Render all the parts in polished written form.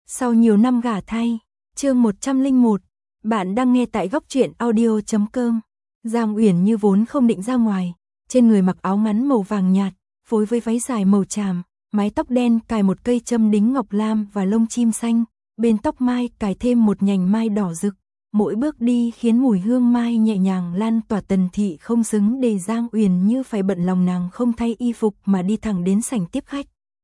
Sau nhiều năm gả thay, chương 101, bạn đang nghe tại góc truyện audio.com. Giang Uyển Như vốn không định ra ngoài, trên người mặc áo ngắn màu vàng nhạt, phối với váy dài màu tràm, mái tóc đen cài một cây châm đính ngọc lam và lông chim xanh, bên tóc mai cài thêm một nhành mai đỏ rực. Mỗi bước đi khiến mùi hương mai nhẹ nhàng lan tỏa. Tần Thị không xứng để Giang Uyển Như phải bận lòng, nàng không thay y phục mà đi thẳng đến sảnh tiếp khách.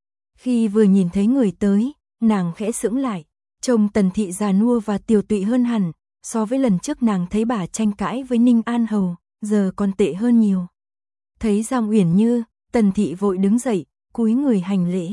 Khi vừa nhìn thấy người tới, nàng khẽ sững lại, trông Tần Thị già nua và tiều tụy hơn hẳn, so với lần trước nàng thấy bà tranh cãi với Ninh An Hầu, giờ còn tệ hơn nhiều. Thấy Giang Uyển Như, Tần Thị vội đứng dậy, cúi người hành lễ.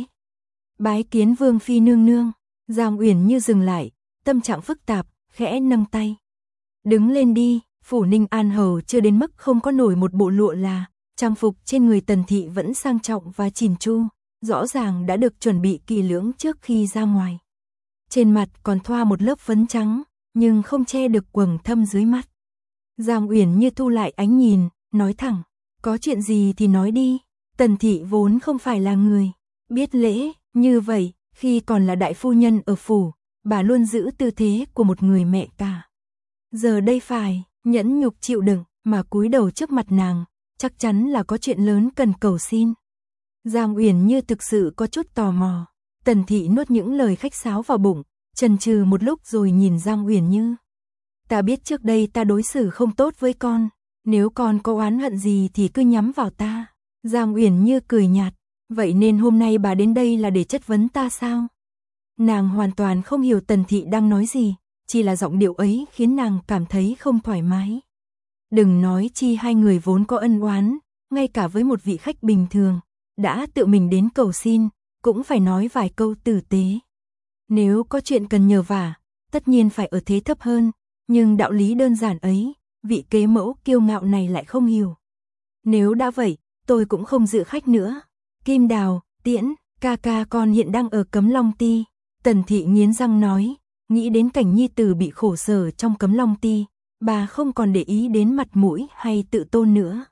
Bái kiến Vương phi nương nương. Giang Uyển Như dừng lại, tâm trạng phức tạp, khẽ nâng tay. Đứng lên đi. Phủ Ninh An Hầu chưa đến mức không có nổi một bộ lụa là, trang phục trên người Tần Thị vẫn sang trọng và chỉn chu, rõ ràng đã được chuẩn bị kỳ lưỡng trước khi ra ngoài. Trên mặt còn thoa một lớp phấn trắng, nhưng không che được quầng thâm dưới mắt. Giang Uyển Như thu lại ánh nhìn, nói thẳng, có chuyện gì thì nói đi. Tần Thị vốn không phải là người biết lễ, như vậy, khi còn là đại phu nhân ở phủ, bà luôn giữ tư thế của một người mẹ cả. Giờ đây phải nhẫn nhục chịu đựng mà cúi đầu trước mặt nàng, chắc chắn là có chuyện lớn cần cầu xin. Giang Uyển Như thực sự có chút tò mò. Tần Thị nuốt những lời khách sáo vào bụng, chần chừ một lúc rồi nhìn Giang Uyển Như. Ta biết trước đây ta đối xử không tốt với con, nếu con có oán hận gì thì cứ nhắm vào ta. Giang Uyển Như cười nhạt, vậy nên hôm nay bà đến đây là để chất vấn ta sao? Nàng hoàn toàn không hiểu Tần Thị đang nói gì, chỉ là giọng điệu ấy khiến nàng cảm thấy không thoải mái. Đừng nói chi hai người vốn có ân oán, ngay cả với một vị khách bình thường, đã tự mình đến cầu xin, cũng phải nói vài câu tử tế. Nếu có chuyện cần nhờ vả, tất nhiên phải ở thế thấp hơn, nhưng đạo lý đơn giản ấy, vị kế mẫu kiêu ngạo này lại không hiểu. Nếu đã vậy, tôi cũng không dự khách nữa. Kim Đào, Tiễn, ca ca con hiện đang ở Cấm Long Ti. Tần Thị nghiến răng nói, nghĩ đến cảnh nhi tử bị khổ sở trong Cấm Long Ti, bà không còn để ý đến mặt mũi hay tự tôn nữa.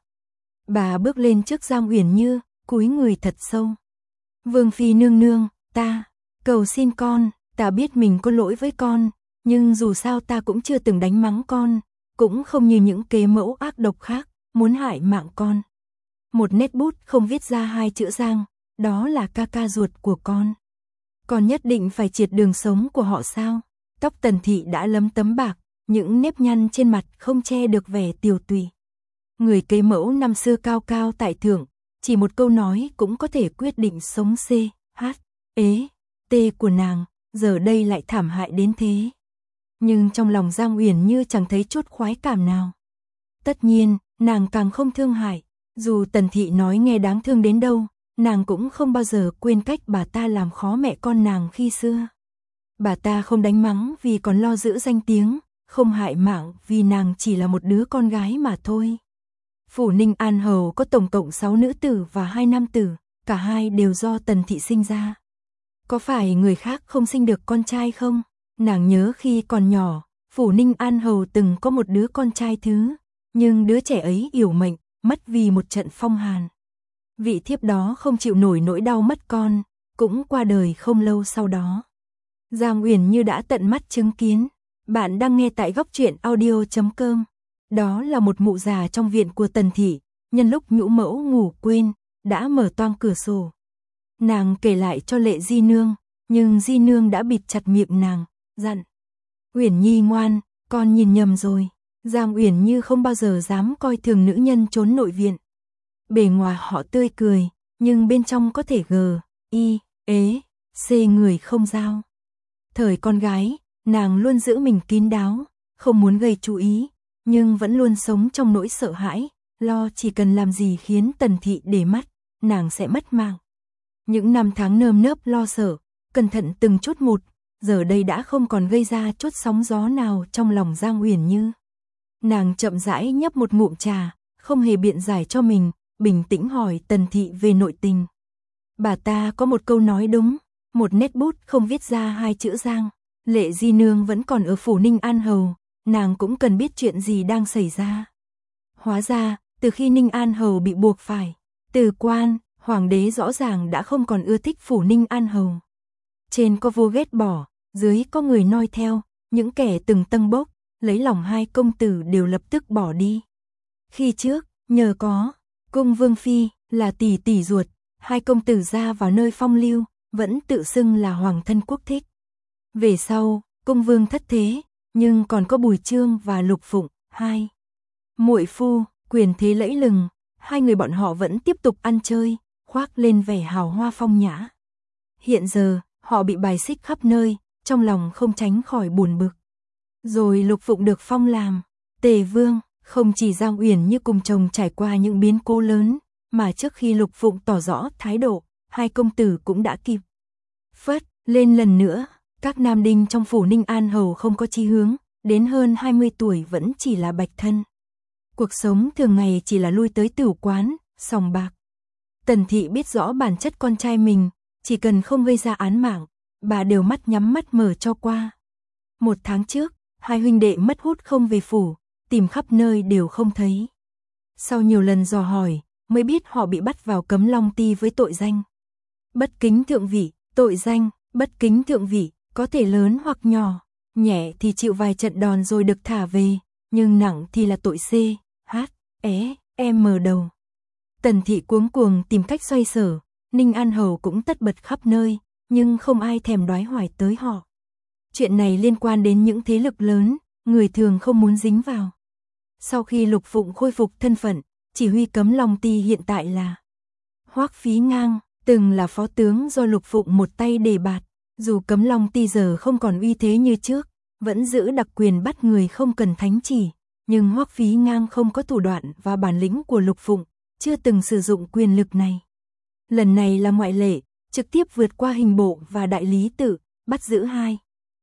Bà bước lên trước Giang Uyển Như, cúi người thật sâu. Vương phi nương nương, ta cầu xin con, ta biết mình có lỗi với con, nhưng dù sao ta cũng chưa từng đánh mắng con, cũng không như những kế mẫu ác độc khác, muốn hại mạng con. Một nét bút không viết ra hai chữ Giang, đó là ca ca ruột của con. Con nhất định phải triệt đường sống của họ sao? Tóc Tần Thị đã lấm tấm bạc, những nếp nhăn trên mặt không che được vẻ tiều tụy. Người kế mẫu năm xưa cao cao tại thượng, chỉ một câu nói cũng có thể quyết định sống C, H, ế, T của nàng, giờ đây lại thảm hại đến thế. Nhưng trong lòng Giang Uyển Như chẳng thấy chút khoái cảm nào. Tất nhiên, nàng càng không thương hại, dù Tần Thị nói nghe đáng thương đến đâu, nàng cũng không bao giờ quên cách bà ta làm khó mẹ con nàng khi xưa. Bà ta không đánh mắng vì còn lo giữ danh tiếng, không hại mạng vì nàng chỉ là một đứa con gái mà thôi. Phủ Ninh An Hầu có tổng cộng 6 nữ tử và 2 nam tử, cả hai đều do Tần Thị sinh ra. Có phải người khác không sinh được con trai không? Nàng nhớ khi còn nhỏ, Phủ Ninh An Hầu từng có một đứa con trai thứ, nhưng đứa trẻ ấy yểu mệnh, mất vì một trận phong hàn. Vị thiếp đó không chịu nổi nỗi đau mất con, cũng qua đời không lâu sau đó. Giang Uyển Như đã tận mắt chứng kiến. Bạn đang nghe tại góc truyện audio.com. Đó là một mụ già trong viện của Tần Thị, nhân lúc nhũ mẫu ngủ quên, đã mở toang cửa sổ. Nàng kể lại cho Lệ Di Nương, nhưng Di Nương đã bịt chặt miệng nàng, dặn. Uyển Nhi ngoan, con nhìn nhầm rồi. Giang Uyển Như không bao giờ dám coi thường nữ nhân trốn nội viện. Bề ngoài họ tươi cười, nhưng bên trong có thể I, ế, C người không giao. Thời con gái, nàng luôn giữ mình kín đáo, không muốn gây chú ý, nhưng vẫn luôn sống trong nỗi sợ hãi, lo chỉ cần làm gì khiến Tần Thị để mắt, nàng sẽ mất mạng. Những năm tháng nơm nớp lo sợ, cẩn thận từng chút một, giờ đây đã không còn gây ra chút sóng gió nào trong lòng Giang Uyển Như. Nàng chậm rãi nhấp một ngụm trà, không hề biện giải cho mình, bình tĩnh hỏi Tần Thị về nội tình. Bà ta có một câu nói đúng, một nét bút không viết ra hai chữ Giang. Lệ Di Nương vẫn còn ở Phủ Ninh An Hầu, nàng cũng cần biết chuyện gì đang xảy ra. Hóa ra, từ khi Ninh An Hầu bị buộc phải từ quan, hoàng đế rõ ràng đã không còn ưa thích Phủ Ninh An Hầu. Trên có vua ghét bỏ, dưới có người noi theo, những kẻ từng tâng bốc, lấy lòng hai công tử đều lập tức bỏ đi. Khi trước, nhờ có cung vương phi là tỷ tỷ ruột, hai công tử ra vào nơi phong lưu, vẫn tự xưng là hoàng thân quốc thích. Về sau, cung vương thất thế, nhưng còn có Bùi Chương và Lục Phụng, hai muội phu, quyền thế lẫy lừng, hai người bọn họ vẫn tiếp tục ăn chơi, khoác lên vẻ hào hoa phong nhã. Hiện giờ, họ bị bài xích khắp nơi, trong lòng không tránh khỏi buồn bực. Rồi Lục Phụng được phong làm Tề Vương, không chỉ Giang Uyển Như cùng chồng trải qua những biến cố lớn, mà trước khi Lục Phụng tỏ rõ thái độ, hai công tử cũng đã kịp phất lên lần nữa. Các nam đinh trong phủ Ninh An Hầu không có chí hướng, đến hơn 20 tuổi vẫn chỉ là bạch thân. Cuộc sống thường ngày chỉ là lui tới tửu quán, sòng bạc. Tần Thị biết rõ bản chất con trai mình, chỉ cần không gây ra án mạng, bà đều mắt nhắm mắt mở cho qua. 1 tháng trước, hai huynh đệ mất hút không về phủ, tìm khắp nơi đều không thấy. Sau nhiều lần dò hỏi, mới biết họ bị bắt vào Cấm Long Ti với tội danh bất kính thượng vị. Tội danh bất kính thượng vị có thể lớn hoặc nhỏ, nhẹ thì chịu vài trận đòn rồi được thả về, nhưng nặng thì là tội C, H, E, M đầu. Tần Thị cuống cuồng tìm cách xoay sở, Ninh An Hầu cũng tất bật khắp nơi, nhưng không ai thèm đoái hoài tới họ. Chuyện này liên quan đến những thế lực lớn, người thường không muốn dính vào. Sau khi Lục Phụng khôi phục thân phận, chỉ huy Cấm Long Ti hiện tại là Hoắc Phí Ngang, từng là phó tướng do Lục Phụng một tay đề bạt. Dù Cấm Long Ti giờ không còn uy thế như trước, vẫn giữ đặc quyền bắt người không cần thánh chỉ, nhưng Hoắc Phí Ngang không có thủ đoạn và bản lĩnh của Lục Phụng, chưa từng sử dụng quyền lực này. Lần này là ngoại lệ, trực tiếp vượt qua hình bộ và đại lý tự, bắt giữ hai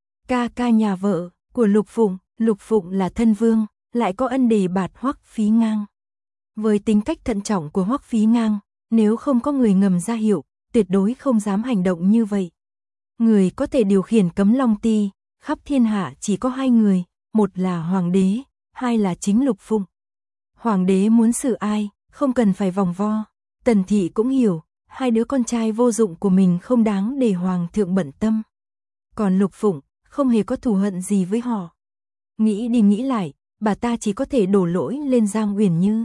ca nhà vợ của Lục Phụng. Lục Phụng là thân vương, lại có ân đề bạt Hoắc Phí Ngang. Với tính cách thận trọng của Hoắc Phí Ngang, nếu không có người ngầm ra hiệu, tuyệt đối không dám hành động như vậy. Người có thể điều khiển Cấm Long Ti, khắp thiên hạ chỉ có 2 người, một là hoàng đế, hai là chính Lục Phụng. Hoàng đế muốn xử ai, không cần phải vòng vo. Tần Thị cũng hiểu, hai đứa con trai vô dụng của mình không đáng để hoàng thượng bận tâm. Còn Lục Phụng, không hề có thù hận gì với họ. Nghĩ đi nghĩ lại, bà ta chỉ có thể đổ lỗi lên Giang Uyển Như.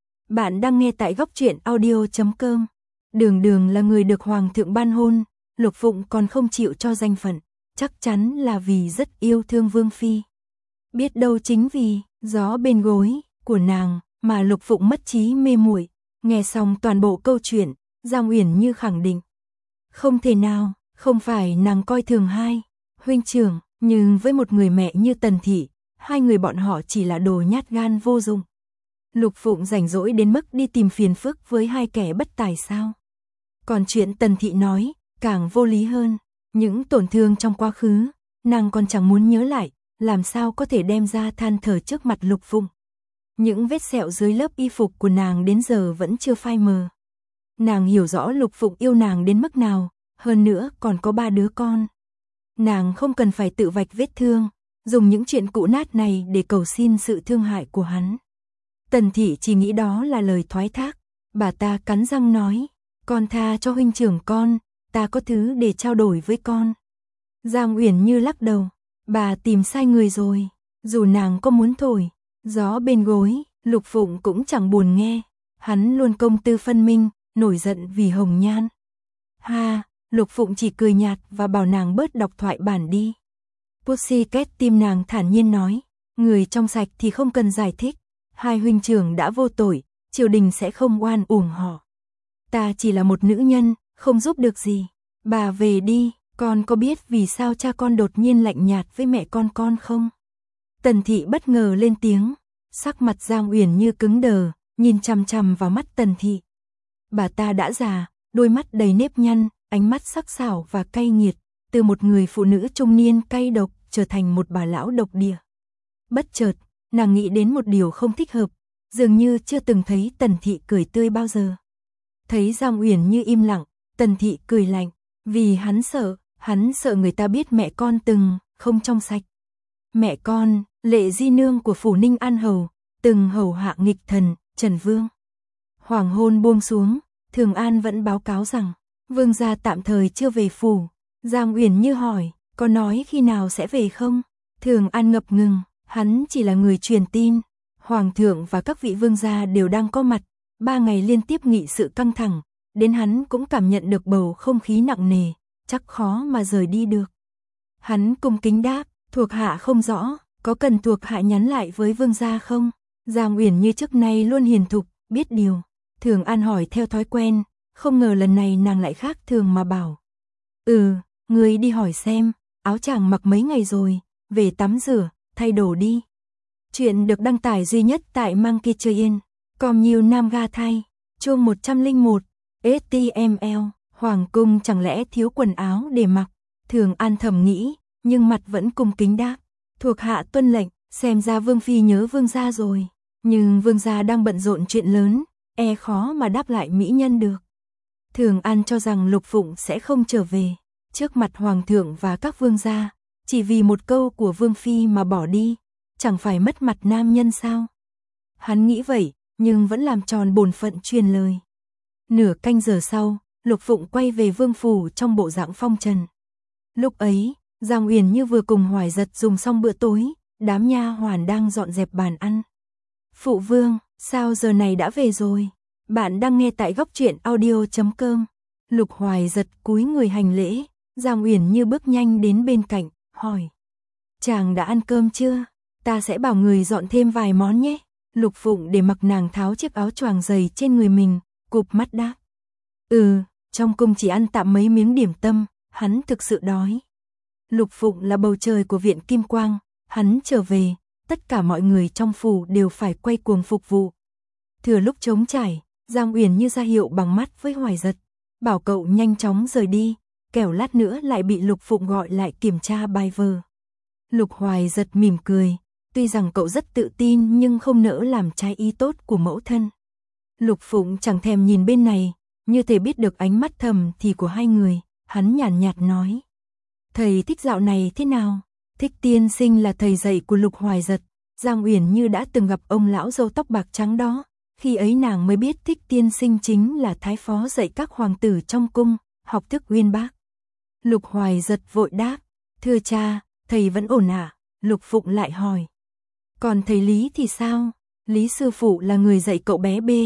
Bạn đang nghe tại Góc Truyện Audio.com. Đường Đường là người được hoàng thượng ban hôn, Lục Phụng còn không chịu cho danh phận, chắc chắn là vì rất yêu thương Vương phi. Biết đâu chính vì gió bên gối của nàng mà Lục Phụng mất trí mê muội. Nghe xong toàn bộ câu chuyện, Giang Uyển Như khẳng định, không thể nào, không phải nàng coi thường hai huynh trưởng, nhưng với một người mẹ như Tần Thị, hai người bọn họ chỉ là đồ nhát gan vô dụng. Lục Phụng rảnh rỗi đến mức đi tìm phiền phức với hai kẻ bất tài sao? Còn chuyện Tần Thị nói, càng vô lý hơn. Những tổn thương trong quá khứ, nàng còn chẳng muốn nhớ lại, làm sao có thể đem ra than thở trước mặt Lục Phụng. Những vết sẹo dưới lớp y phục của nàng đến giờ vẫn chưa phai mờ. Nàng hiểu rõ Lục Phụng yêu nàng đến mức nào, hơn nữa còn có 3 đứa con. Nàng không cần phải tự vạch vết thương, dùng những chuyện cũ nát này để cầu xin sự thương hại của hắn. Tần Thị chỉ nghĩ đó là lời thoái thác, bà ta cắn răng nói, con tha cho huynh trưởng con, ta có thứ để trao đổi với con. Giang Uyển Như lắc đầu, bà tìm sai người rồi, dù nàng có muốn thổi gió bên gối, Lục Phụng cũng chẳng buồn nghe, hắn luôn công tư phân minh, nổi giận vì hồng nhan. Ha, Lục Phụng chỉ cười nhạt và bảo nàng bớt đọc thoại bản đi. Pussycat tim nàng thản nhiên nói, người trong sạch thì không cần giải thích, hai huynh trưởng đã vô tội, triều đình sẽ không oan uổng họ. Ta chỉ là một nữ nhân, không giúp được gì, bà về đi. Con có biết vì sao cha con đột nhiên lạnh nhạt với mẹ con không? Tần Thị bất ngờ lên tiếng, sắc mặt Giang Uyển Như cứng đờ, nhìn chằm chằm vào mắt Tần Thị. Bà ta đã già, đôi mắt đầy nếp nhăn, ánh mắt sắc sảo và cay nghiệt, từ một người phụ nữ trung niên cay độc trở thành một bà lão độc địa. Bất chợt, nàng nghĩ đến một điều không thích hợp, dường như chưa từng thấy Tần Thị cười tươi bao giờ. Thấy Giang Uyển Như im lặng, Tần Thị cười lạnh, vì hắn sợ người ta biết mẹ con từng không trong sạch. Mẹ con, Lệ Di nương của phủ Ninh An Hầu, từng hầu hạ nghịch thần, Trần Vương. Hoàng hôn buông xuống, Thường An vẫn báo cáo rằng, Vương gia tạm thời chưa về phủ. Giang Uyển Như hỏi, có nói khi nào sẽ về không? Thường An ngập ngừng, hắn chỉ là người truyền tin. Hoàng thượng và các vị vương gia đều đang có mặt, 3 ngày liên tiếp nghị sự căng thẳng, đến hắn cũng cảm nhận được bầu không khí nặng nề, chắc khó mà rời đi được. Hắn cung kính đáp, thuộc hạ không rõ, có cần thuộc hạ nhắn lại với vương gia không? Giang Uyển Như trước nay luôn hiền thục, biết điều. Thường An hỏi theo thói quen, không ngờ lần này nàng lại khác thường mà bảo. Người đi hỏi xem, áo chàng mặc mấy ngày rồi, về tắm rửa, thay đồ đi. Chuyện được đăng tải duy nhất tại Monkey Train, còn nhiều nam ga thay. Chương 101, HTML, Hoàng cung chẳng lẽ thiếu quần áo để mặc? Thường An thầm nghĩ, nhưng mặt vẫn cung kính đáp. Thuộc hạ tuân lệnh, xem ra vương phi nhớ vương gia rồi. Nhưng vương gia đang bận rộn chuyện lớn, khó mà đáp lại mỹ nhân được. Thường An cho rằng Lục Phụng sẽ không trở về, trước mặt hoàng thượng và các vương gia, chỉ vì một câu của vương phi mà bỏ đi, chẳng phải mất mặt nam nhân sao? Hắn nghĩ vậy, nhưng vẫn làm tròn bổn phận truyền lời. Nửa canh giờ sau, Lục Phụng quay về vương phủ trong bộ dạng phong trần. Lúc ấy, Giang Uyển Như vừa cùng Hoài Giật dùng xong bữa tối, đám nha hoàn đang dọn dẹp bàn ăn. Phụ vương, sao giờ này đã về rồi? Bạn đang nghe tại góc truyện audio.com. Lục Hoài Giật cúi người hành lễ, Giang Uyển Như bước nhanh đến bên cạnh, hỏi. Chàng đã ăn cơm chưa? Ta sẽ bảo người dọn thêm vài món nhé. Lục Phụng để mặc nàng tháo chiếc áo choàng dày trên người mình, cụp mắt đáp. Trong cung chỉ ăn tạm mấy miếng điểm tâm, hắn thực sự đói. Lục Phụng là bầu trời của viện Kim Quang, hắn trở về, tất cả mọi người trong phủ đều phải quay cuồng phục vụ. Thừa lúc trống trải, Giang Uyển Như ra hiệu bằng mắt với Hoài Giật, bảo cậu nhanh chóng rời đi, kẻo lát nữa lại bị Lục Phụng gọi lại kiểm tra bài vở. Lục Hoài Giật mỉm cười, tuy rằng cậu rất tự tin nhưng không nỡ làm trái ý tốt của mẫu thân. Lục Phụng chẳng thèm nhìn bên này, như thể biết được ánh mắt thầm thì của hai người, hắn nhàn nhạt nói. Thầy Thích dạo này thế nào? Thích tiên sinh là thầy dạy của Lục Hoài Giật, Giang Uyển Như đã từng gặp ông lão râu tóc bạc trắng đó, khi ấy nàng mới biết Thích tiên sinh chính là thái phó dạy các hoàng tử trong cung, học thức uyên bác. Lục Hoài Giật vội đáp, thưa cha, thầy vẫn ổn ạ. Lục Phụng lại hỏi. Còn thầy Lý thì sao? Lý sư phụ là người dạy cậu bé B,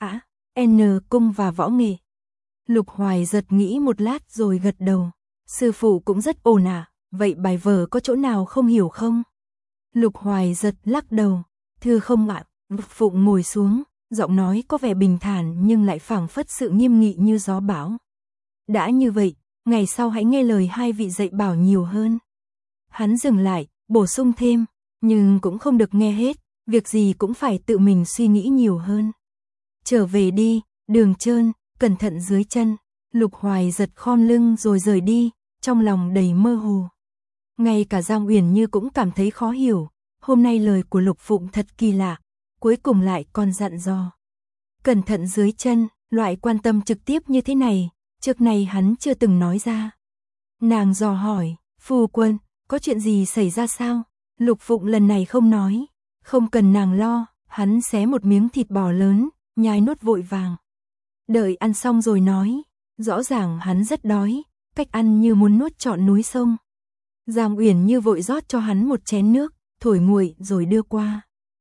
N cung và võ nghệ. Lục Hoài Giật nghĩ một lát rồi gật đầu. Sư phụ cũng rất ổn ạ, vậy bài vở có chỗ nào không hiểu không? Lục Hoài Giật lắc đầu. Thưa không ạ. Lục Phụng ngồi xuống, giọng nói có vẻ bình thản nhưng lại phảng phất sự nghiêm nghị như gió bão. Đã như vậy, ngày sau hãy nghe lời hai vị dạy bảo nhiều hơn. Hắn dừng lại, bổ sung thêm, nhưng cũng không được nghe hết, việc gì cũng phải tự mình suy nghĩ nhiều hơn. Trở về đi, đường trơn, cẩn thận dưới chân. Lục Hoài Giật khom lưng rồi rời đi, trong lòng đầy mơ hồ. Ngay cả Giang Uyển Như cũng cảm thấy khó hiểu, hôm nay lời của Lục Phụng thật kỳ lạ, cuối cùng lại còn dặn dò. Cẩn thận dưới chân, loại quan tâm trực tiếp như thế này, trước này hắn chưa từng nói ra. Nàng dò hỏi, phu quân, có chuyện gì xảy ra sao? Lục Phụng lần này không nói, không cần nàng lo, hắn xé một miếng thịt bò lớn, nhai nuốt vội vàng. Đợi ăn xong rồi nói, rõ ràng hắn rất đói, cách ăn như muốn nuốt trọn núi sông. Giang Uyển Như vội rót cho hắn một chén nước, thổi nguội rồi đưa qua.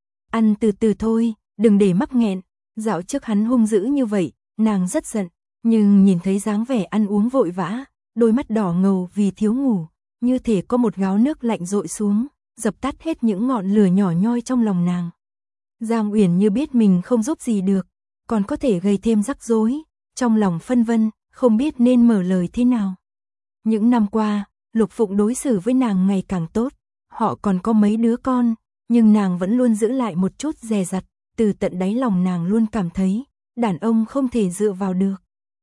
Ăn từ từ thôi, đừng để mắc nghẹn. Dạo trước hắn hung dữ như vậy, nàng rất giận, nhưng nhìn thấy dáng vẻ ăn uống vội vã, đôi mắt đỏ ngầu vì thiếu ngủ, như thể có một gáo nước lạnh dội xuống, dập tắt hết những ngọn lửa nhỏ nhoi trong lòng nàng. Giang Uyển Như biết mình không giúp gì được, còn có thể gây thêm rắc rối, trong lòng phân vân, không biết nên mở lời thế nào. Những năm qua, Lục Phụng đối xử với nàng ngày càng tốt, họ còn có mấy đứa con, nhưng nàng vẫn luôn giữ lại một chút dè dặt, từ tận đáy lòng nàng luôn cảm thấy, đàn ông không thể dựa vào được.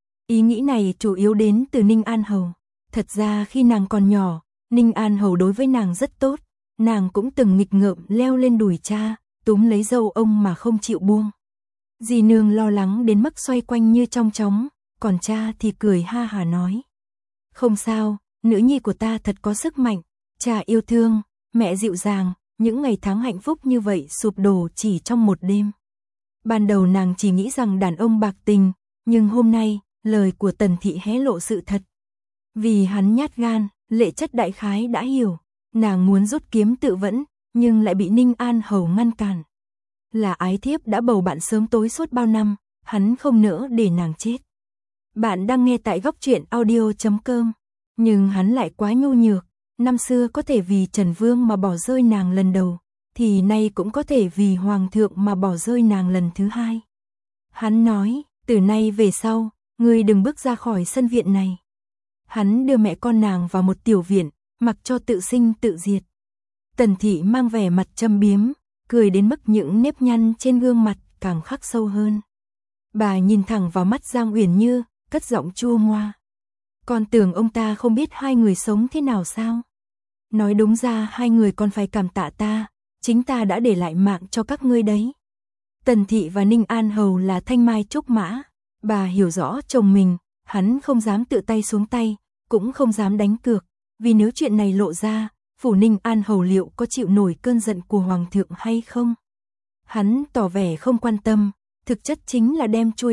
Ý nghĩ này chủ yếu đến từ Ninh An Hầu. Thật ra khi nàng còn nhỏ, Ninh An Hầu đối với nàng rất tốt, nàng cũng từng nghịch ngợm leo lên đùi cha, túm lấy râu ông mà không chịu buông. Dì nương lo lắng đến mức xoay quanh như trong chóng, còn cha thì cười ha hả nói. Không sao, nữ nhi của ta thật có sức mạnh, cha yêu thương, mẹ dịu dàng, những ngày tháng hạnh phúc như vậy sụp đổ chỉ trong một đêm. Ban đầu nàng chỉ nghĩ rằng đàn ông bạc tình, nhưng hôm nay, lời của Tần Thị hé lộ sự thật. Vì hắn nhát gan, Lệ Chất đại khái đã hiểu, nàng muốn rút kiếm tự vẫn, nhưng lại bị Ninh An Hầu ngăn cản. Là ái thiếp đã bầu bạn sớm tối suốt bao năm, hắn không nỡ để nàng chết. Bạn đang nghe tại góc truyện audio.com, nhưng hắn lại quá nhu nhược, năm xưa có thể vì Trần Vương mà bỏ rơi nàng lần đầu, thì nay cũng có thể vì Hoàng thượng mà bỏ rơi nàng lần thứ hai. Hắn nói, từ nay về sau, ngươi đừng bước ra khỏi sân viện này. Hắn đưa mẹ con nàng vào một tiểu viện, mặc cho tự sinh tự diệt. Tần Thị mang vẻ mặt châm biếm, cười đến mức những nếp nhăn trên gương mặt càng khắc sâu hơn. Bà nhìn thẳng vào mắt Giang Uyển Như, cất giọng chua ngoa. Con tưởng ông ta không biết hai người sống thế nào sao? Nói đúng ra hai người còn phải cảm tạ ta, chính ta đã để lại mạng cho các ngươi đấy. Tần Thị và Ninh An Hầu là thanh mai trúc mã, bà hiểu rõ chồng mình, hắn không dám tự tay xuống tay, cũng không dám đánh cược, vì nếu chuyện này lộ ra, phủ Ninh An Hầu liệu có chịu nổi cơn giận của Hoàng thượng hay không? Hắn tỏ vẻ không quan tâm, thực chất chính là đem chuôi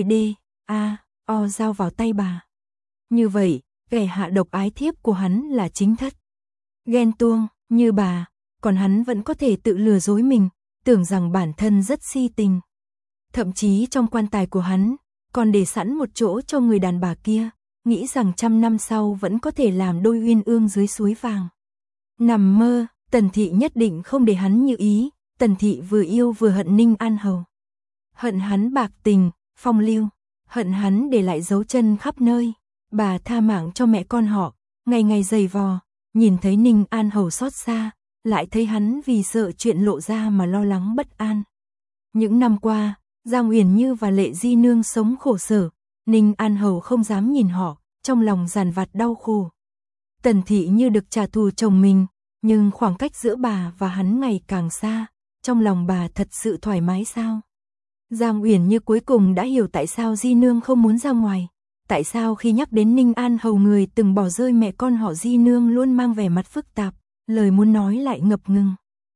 giao vào tay bà. Như vậy, kẻ hạ độc ái thiếp của hắn là chính thất. Ghen tuông, như bà, còn hắn vẫn có thể tự lừa dối mình, tưởng rằng bản thân rất si tình. Thậm chí trong quan tài của hắn, còn để sẵn một chỗ cho người đàn bà kia, nghĩ rằng 100 năm sau vẫn có thể làm đôi uyên ương dưới suối vàng. Nằm mơ, Tần Thị nhất định không để hắn như ý, Tần Thị vừa yêu vừa hận Ninh An Hầu. Hận hắn bạc tình, phong lưu, hận hắn để lại dấu chân khắp nơi. Bà tha mạng cho mẹ con họ, ngày ngày giày vò, nhìn thấy Ninh An Hầu xót xa, lại thấy hắn vì sợ chuyện lộ ra mà lo lắng bất an. Những năm qua, Giang Uyển Như và Lệ Di Nương sống khổ sở, Ninh An Hầu không dám nhìn họ, trong lòng dằn vặt đau khổ. Tần Thị như được trả thù chồng mình, nhưng khoảng cách giữa bà và hắn ngày càng xa, trong lòng bà thật sự thoải mái sao? Giang Uyển Như cuối cùng đã hiểu tại sao Di Nương không muốn ra ngoài, tại sao khi nhắc đến Ninh An Hầu người từng bỏ rơi mẹ con họ Di Nương luôn mang vẻ mặt phức tạp, lời muốn nói lại ngập ngừng.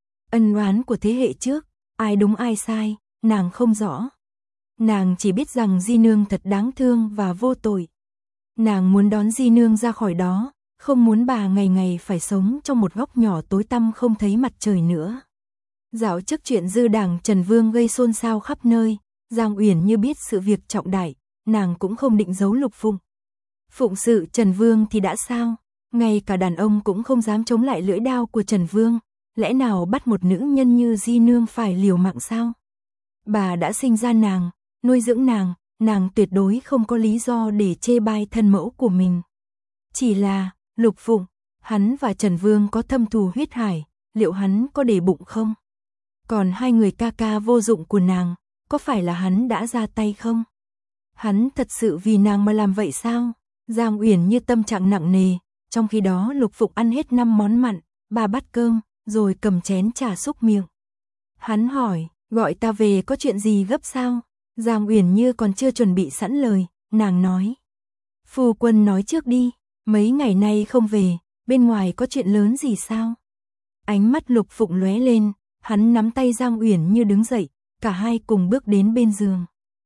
Ân oán của thế hệ trước, ai đúng ai sai, nàng không rõ. Nàng chỉ biết rằng Di Nương thật đáng thương và vô tội. Nàng muốn đón Di Nương ra khỏi đó, không muốn bà ngày ngày phải sống trong một góc nhỏ tối tăm không thấy mặt trời nữa. Dạo trước chuyện dư đảng Trần Vương gây xôn xao khắp nơi, Giang Uyển Như biết sự việc trọng đại, nàng cũng không định giấu Lục Phụng. Phụng sự Trần Vương thì đã sao, ngay cả đàn ông cũng không dám chống lại lưỡi đao của Trần Vương, lẽ nào bắt một nữ nhân như Di Nương phải liều mạng sao? Bà đã sinh ra nàng, nuôi dưỡng nàng tuyệt đối không có lý do để chê bai thân mẫu của mình. Chỉ là, Lục Phụng, hắn và Trần Vương có thâm thù huyết hải, liệu hắn có để bụng không? Còn hai người ca ca vô dụng của nàng, có phải là hắn đã ra tay không? Hắn thật sự vì nàng mà làm vậy sao? Giang Uyển Như tâm trạng nặng nề, trong khi đó Lục Phụng ăn hết 5 món mặn, 3 bát cơm, rồi cầm chén trà xúc miệng. Hắn hỏi, gọi ta về có chuyện gì gấp sao? Giang Uyển Như còn chưa chuẩn bị sẵn lời, nàng nói. Phu quân nói trước đi, mấy ngày nay không về, bên ngoài có chuyện lớn gì sao? Ánh mắt Lục Phụng lóe lên, hắn nắm tay Giang Uyển Như đứng dậy, cả hai cùng bước đến bên giường.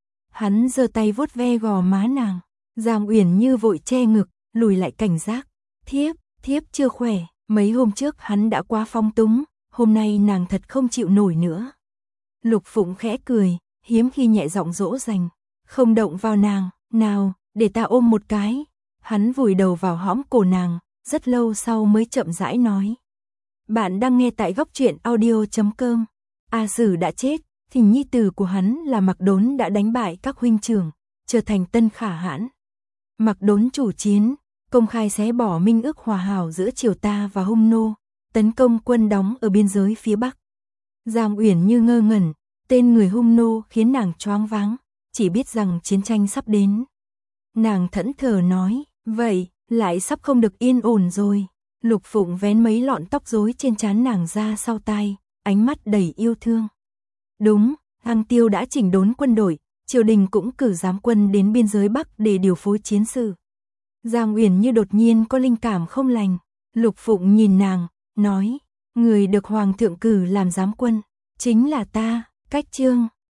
Hắn giơ tay vuốt ve gò má nàng, Giang Uyển Như vội che ngực, lùi lại cảnh giác. Thiếp chưa khỏe, mấy hôm trước hắn đã quá phong túng, hôm nay nàng thật không chịu nổi nữa. Lục Phụng khẽ cười, hiếm khi nhẹ giọng dỗ dành, không động vào nàng, nào, để ta ôm một cái. Hắn vùi đầu vào hõm cổ nàng, rất lâu sau mới chậm rãi nói. Bạn đang nghe tại góc truyện audio.com. A Sử đã chết, thì nhi tử của hắn là Mạc Đốn đã đánh bại các huynh trưởng, trở thành Tân Khả Hãn. Mạc Đốn chủ chiến, công khai xé bỏ minh ước hòa hảo giữa triều ta và Hung nô, tấn công quân đóng ở biên giới phía Bắc. Giang Uyển Như ngơ ngẩn, tên người Hung nô khiến nàng choáng váng, chỉ biết rằng chiến tranh sắp đến. Nàng thẫn thờ nói, vậy, lại sắp không được yên ổn rồi. Lục Phụng vén mấy lọn tóc rối trên trán nàng ra sau tai, ánh mắt đầy yêu thương. Đúng, Lăng Tiêu đã chỉnh đốn quân đội, triều đình cũng cử giám quân đến biên giới Bắc để điều phối chiến sự. Giang Uyển Như đột nhiên có linh cảm không lành. Lục Phụng nhìn nàng, nói, người được Hoàng thượng cử làm giám quân, chính là ta. Cách chương